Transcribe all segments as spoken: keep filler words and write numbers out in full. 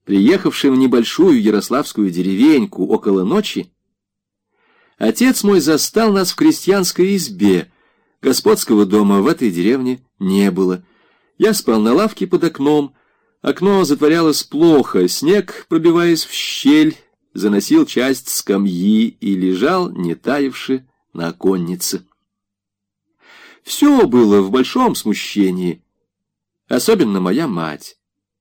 Приехавший в небольшую ярославскую деревеньку около ночи, отец мой застал нас в крестьянской избе. Господского дома в этой деревне не было. Я спал на лавке под окном. Окно затворялось плохо, снег, пробиваясь в щель, заносил часть скамьи и лежал, не таявши, на оконнице. Все было в большом смущении, особенно моя мать.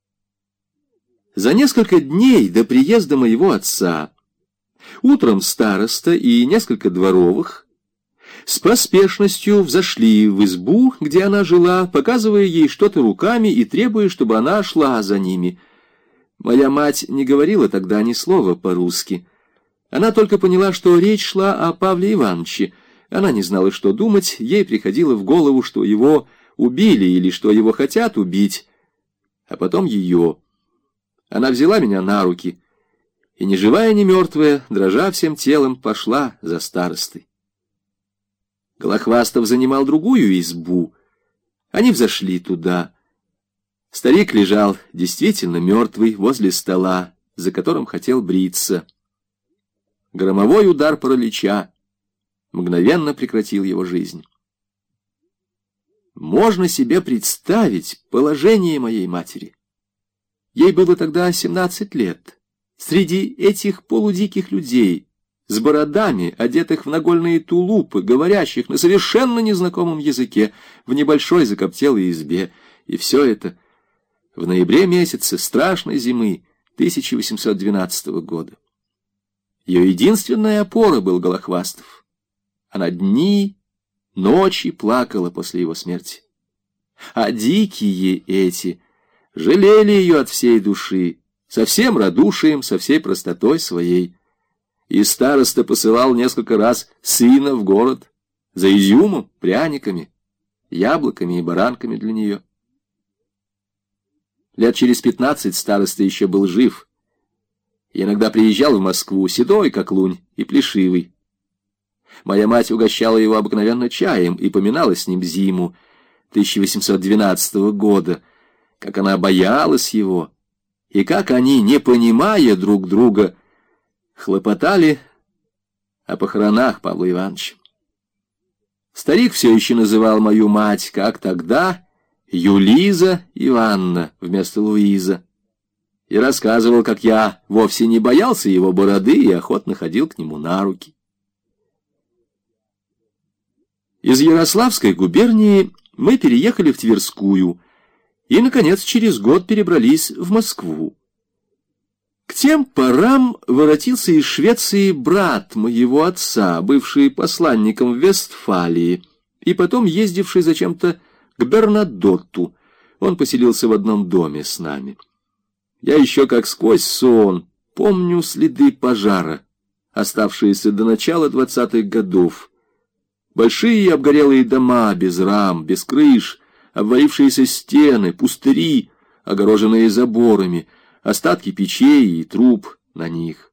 За несколько дней до приезда моего отца утром староста и несколько дворовых с поспешностью взошли в избу, где она жила, показывая ей что-то руками и требуя, чтобы она шла за ними. Моя мать не говорила тогда ни слова по-русски. Она только поняла, что речь шла о Павле Ивановиче. Она не знала, что думать, ей приходило в голову, что его убили или что его хотят убить, а потом ее. Она взяла меня на руки и, ни живая, ни мертвая, дрожа всем телом, пошла за старостой. Голохвастов занимал другую избу. Они взошли туда. Старик лежал действительно мертвый возле стола, за которым хотел бриться. Громовой удар паралича мгновенно прекратил его жизнь. Можно себе представить положение моей матери. Ей было тогда семнадцать лет. Среди этих полудиких людей, с бородами, одетых в нагольные тулупы, говорящих на совершенно незнакомом языке, в небольшой закоптелой избе. И все это в ноябре месяце страшной зимы тысяча восемьсот двенадцатого года. Ее единственная опора был Голохвастов. Она дни, ночи плакала после его смерти. А дикие эти жалели ее от всей души, со всем радушием, со всей простотой своей. И староста посылал несколько раз сына в город за изюмом, пряниками, яблоками и баранками для нее. Лет через пятнадцать староста еще был жив. И иногда приезжал в Москву, седой, как лунь, и плешивый. Моя мать угощала его обыкновенно чаем и поминала с ним зиму тысяча восемьсот двенадцатого года, как она боялась его, и как они, не понимая друг друга, хлопотали о похоронах Павла Ивановича. Старик все еще называл мою мать, как тогда, Юлиза Ивановна вместо Луиза, и рассказывал, как я вовсе не боялся его бороды и охотно ходил к нему на руки. Из Ярославской губернии мы переехали в Тверскую и, наконец, через год перебрались в Москву. К тем порам воротился из Швеции брат моего отца, бывший посланником в Вестфалии, и потом ездивший зачем-то к Бернадотту. Он поселился в одном доме с нами. Я еще как сквозь сон помню следы пожара, оставшиеся до начала двадцатых годов. Большие обгорелые дома без рам, без крыш, обвалившиеся стены, пустыри, огороженные заборами, остатки печей и труб на них.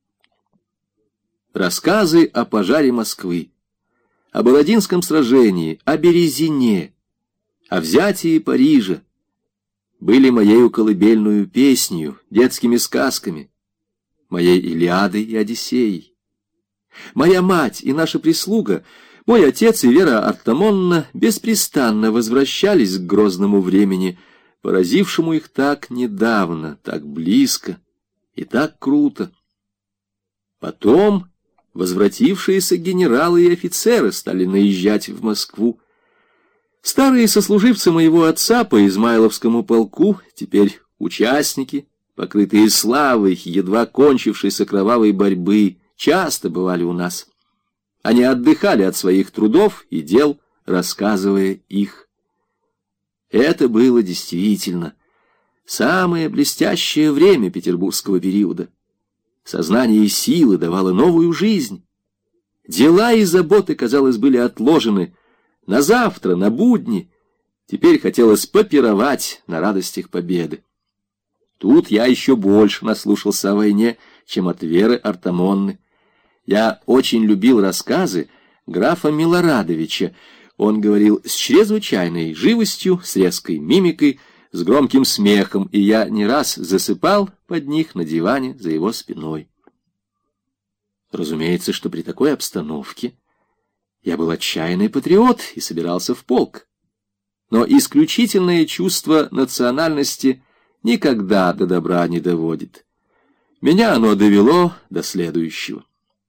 Рассказы о пожаре Москвы, о Бородинском сражении, о Березине, о взятии Парижа были моею колыбельную песнью, детскими сказками, моей Илиадой и Одиссеей. Моя мать и наша прислуга, мой отец и Вера Артамонна беспрестанно возвращались к грозному времени, поразившему их так недавно, так близко и так круто. Потом возвратившиеся генералы и офицеры стали наезжать в Москву. Старые сослуживцы моего отца по Измайловскому полку, теперь участники, покрытые славой, едва кончившейся кровавой борьбы, часто бывали у нас. Они отдыхали от своих трудов и дел, рассказывая их. Это было действительно самое блестящее время петербургского периода. Сознание силы давало новую жизнь. Дела и заботы, казалось, были отложены на завтра, на будни. Теперь хотелось попировать на радостях победы. Тут я еще больше наслушался о войне, чем от Веры Артамонны. Я очень любил рассказы графа Милорадовича. Он говорил с чрезвычайной живостью, с резкой мимикой, с громким смехом, и я не раз засыпал под них на диване за его спиной. Разумеется, что при такой обстановке я был отчаянный патриот и собирался в полк. Но исключительное чувство национальности никогда до добра не доводит. Меня оно довело до следующего.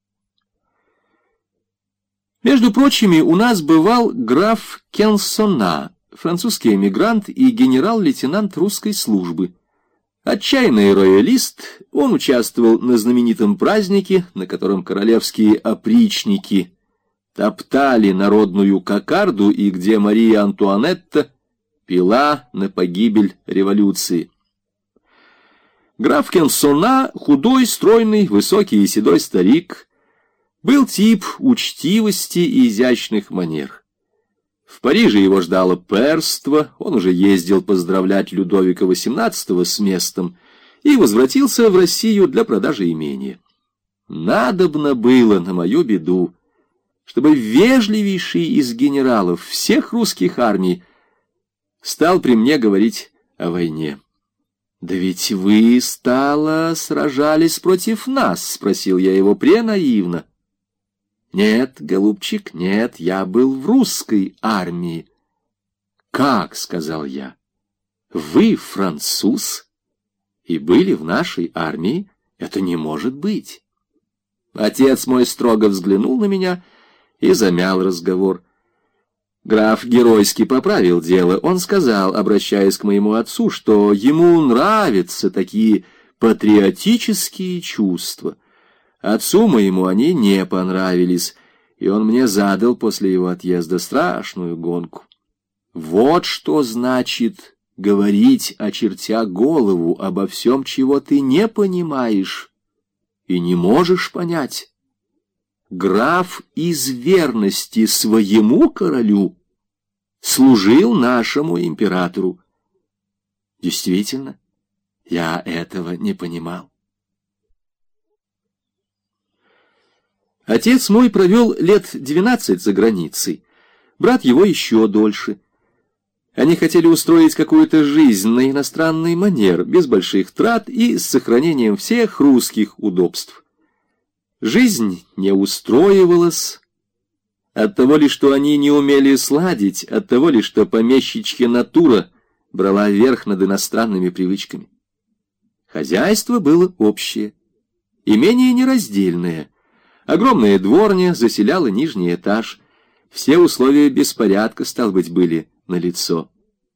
Между прочими, у нас бывал граф Кенсона, французский эмигрант и генерал-лейтенант русской службы. Отчаянный роялист, он участвовал на знаменитом празднике, на котором королевские опричники топтали народную кокарду и где Мария Антуанетта пила на погибель революции. Граф Кенсона, худой, стройный, высокий и седой старик, был тип учтивости и изящных манер. В Париже его ждало перство, он уже ездил поздравлять Людовика восемнадцатого с местом и возвратился в Россию для продажи имения. Надобно было, на мою беду, чтобы вежливейший из генералов всех русских армий стал при мне говорить о войне. «Да ведь вы, стало, сражались против нас?» — спросил я его пренаивно. «Нет, голубчик, нет, я был в русской армии». «Как?» — сказал я. «Вы француз и были в нашей армии? Это не может быть». Отец мой строго взглянул на меня и замял разговор. Граф геройски поправил дело. Он сказал, обращаясь к моему отцу, что ему нравятся такие патриотические чувства. Отцу моему они не понравились, и он мне задал после его отъезда страшную гонку. Вот что значит говорить, очертя голову, обо всем, чего ты не понимаешь и не можешь понять. Граф из верности своему королю служил нашему императору. Действительно, я этого не понимал. Отец мой провел лет двенадцать за границей, брат его еще дольше. Они хотели устроить какую-то жизнь на иностранный манер, без больших трат и с сохранением всех русских удобств. Жизнь не устроивалась, от того ли, что они не умели сладить, от того ли, что помещичья натура брала верх над иностранными привычками. Хозяйство было общее, имение нераздельное. Огромная дворня заселяла нижний этаж. Все условия беспорядка, стал быть, были налицо.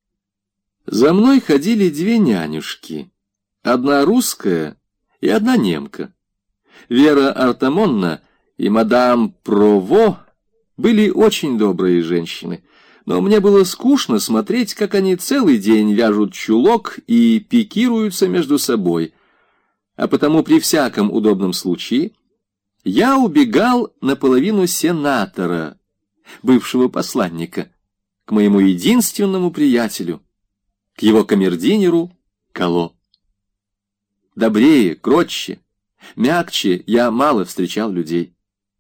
За мной ходили две нянюшки, одна русская и одна немка. Вера Артамонна и мадам Прово были очень добрые женщины, но мне было скучно смотреть, как они целый день вяжут чулок и пикируются между собой, а потому при всяком удобном случае я убегал наполовину сенатора, бывшего посланника, к моему единственному приятелю, к его камердинеру Кало. Добрее, кротче, мягче я мало встречал людей.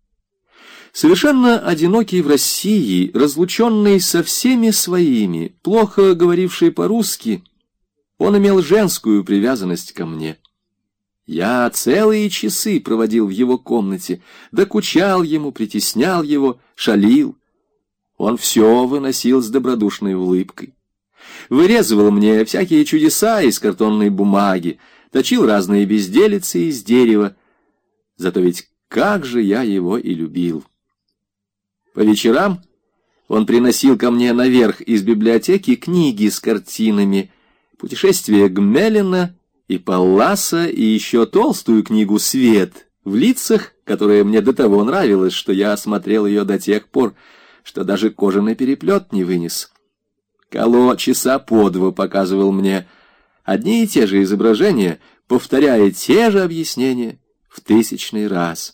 Совершенно одинокий в России, разлученный со всеми своими, плохо говоривший по-русски, он имел женскую привязанность ко мне. Я целые часы проводил в его комнате, докучал ему, притеснял его, шалил. Он все выносил с добродушной улыбкой. Вырезывал мне всякие чудеса из картонной бумаги, точил разные безделицы из дерева. Зато ведь как же я его и любил. По вечерам он приносил ко мне наверх из библиотеки книги с картинами, «Путешествие Гмелина» и Палласа, и еще толстую книгу «Свет» в лицах, которая мне до того нравилась, что я осмотрел ее до тех пор, что даже кожаный переплет не вынес. Кало часа по два показывал мне одни и те же изображения, повторяя те же объяснения в тысячный раз.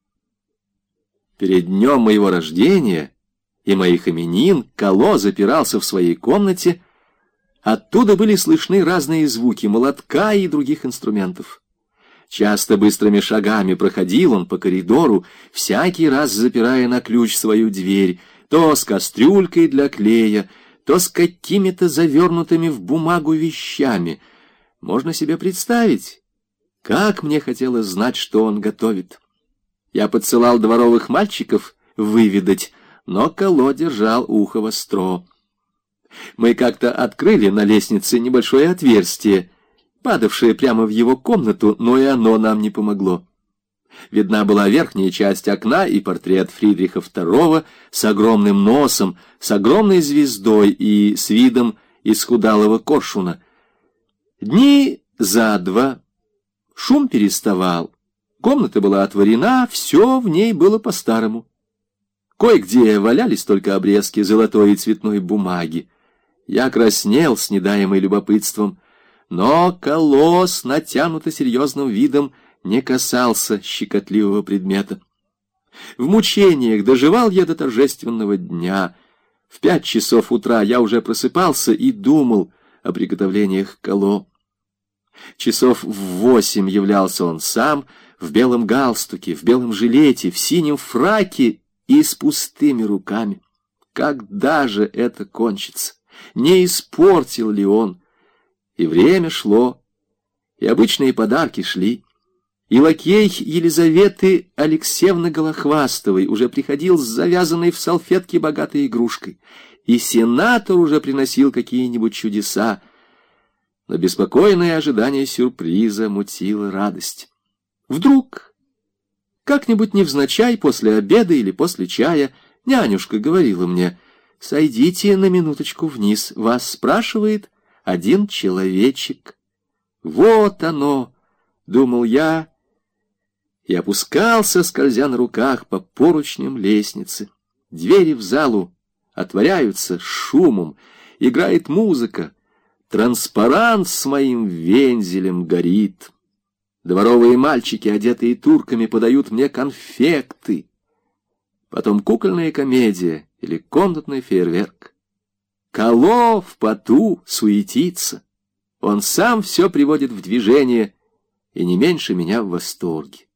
Перед днем моего рождения и моих именин Кало запирался в своей комнате. Оттуда были слышны разные звуки молотка и других инструментов. Часто быстрыми шагами проходил он по коридору, всякий раз запирая на ключ свою дверь, то с кастрюлькой для клея, то с какими-то завернутыми в бумагу вещами. Можно себе представить, как мне хотелось знать, что он готовит. Я подсылал дворовых мальчиков выведать, но Кало держал ухо востро. Мы как-то открыли на лестнице небольшое отверстие, падавшее прямо в его комнату, но и оно нам не помогло. Видна была верхняя часть окна и портрет Фридриха второго с огромным носом, с огромной звездой и с видом исхудалого коршуна. Дни за два шум переставал, комната была отворена, все в ней было по-старому. Кое-где валялись только обрезки золотой и цветной бумаги. Я краснел, снедаемый любопытством, но Кало с натянуто серьезным видом не касался щекотливого предмета. В мучениях доживал я до торжественного дня. В пять часов утра я уже просыпался и думал о приготовлениях Кало. Часов в восемь являлся он сам, в белом галстуке, в белом жилете, в синем фраке и с пустыми руками. Когда же это кончится? Не испортил ли он? И время шло, и обычные подарки шли. И лакей Елизаветы Алексеевны Голохвастовой уже приходил с завязанной в салфетке богатой игрушкой, и сенатор уже приносил какие-нибудь чудеса, но беспокойное ожидание сюрприза мутило радость. Вдруг, как-нибудь невзначай, после обеда или после чая, нянюшка говорила мне: «Сойдите на минуточку вниз, вас спрашивает один человечек». Вот оно, думал я, и опускался, скользя на руках по поручням лестницы. Двери в залу отворяются с шумом, играет музыка, транспарант с моим вензелем горит. Дворовые мальчики, одетые турками, подают мне конфекты. Потом кукольная комедия или комнатный фейерверк. Кало в поту суетится. Он сам все приводит в движение и не меньше меня в восторге.